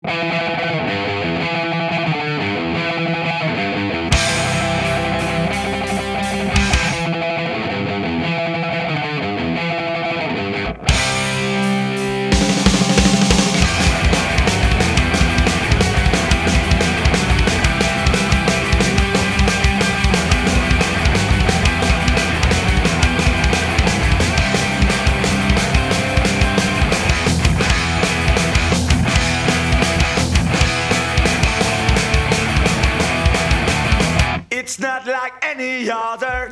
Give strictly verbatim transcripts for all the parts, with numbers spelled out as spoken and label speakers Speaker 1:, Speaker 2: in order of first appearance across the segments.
Speaker 1: It's not like any other.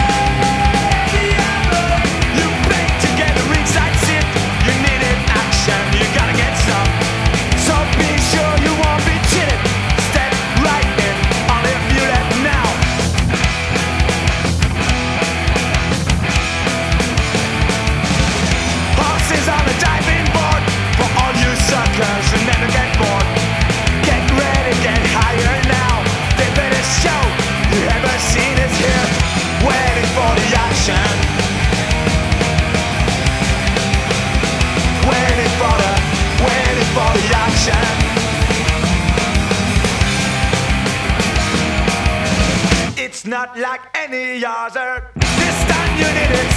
Speaker 1: You play together inside sit. You needed action, you gotta get some. So be sure you won't be cheated. Step right in, only if you let now. Horses on the diving board for all you suckers who never get bored. Get ready, get higher now. They better show you ever seen us here, waiting for the action. Waiting for the, waiting for the action. It's not like any other. This time you need it.